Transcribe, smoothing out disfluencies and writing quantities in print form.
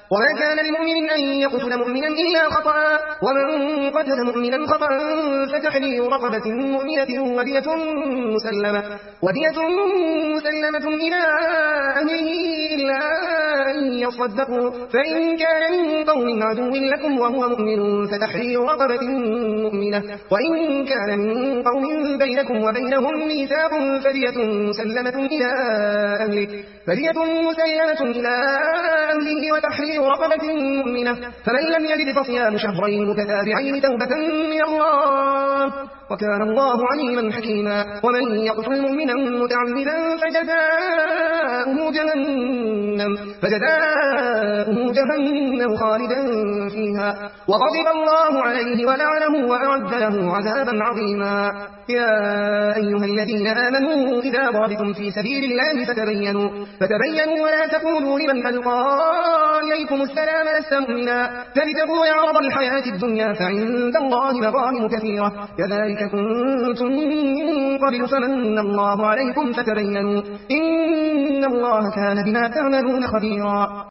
وما كان لمؤمن أن يقتل مؤمنا إلا خطأ ومن قتل مؤمنا خطأ فتحرير رقبة مؤمنة ودية مسلمة إلى أهله إلا أن يصدقوا فإن كان من قوم عدو لكم وهو مؤمن فتحرير رقبة مؤمنة وإن كان من قوم بينكم وبينهم ميثاق فدية مسلمة إلى أهله وتحرير رقبة مؤمنة فمن لم يجد فصيام شهرين متتابعين توبة من الله وكان الله عليما حكيما ومن يقتل مؤمنا متعمدا فجزاؤه جهنم خالدا فيها وغضب الله عليه ولعنه وأعد له عذابا عظيما يا أيها الذين آمنوا إذا ضربتم في سبيل الله فتبينوا ولا تقولوا لمن ألقى إليكم السلام لست مؤمنا تبتغوا عرض الحياة الدنيا فعند الله مغانم كثيرة كذلك كنتم من قبل فمن الله عليكم فتبينوا إن الله كان بما تعملون خبيرا.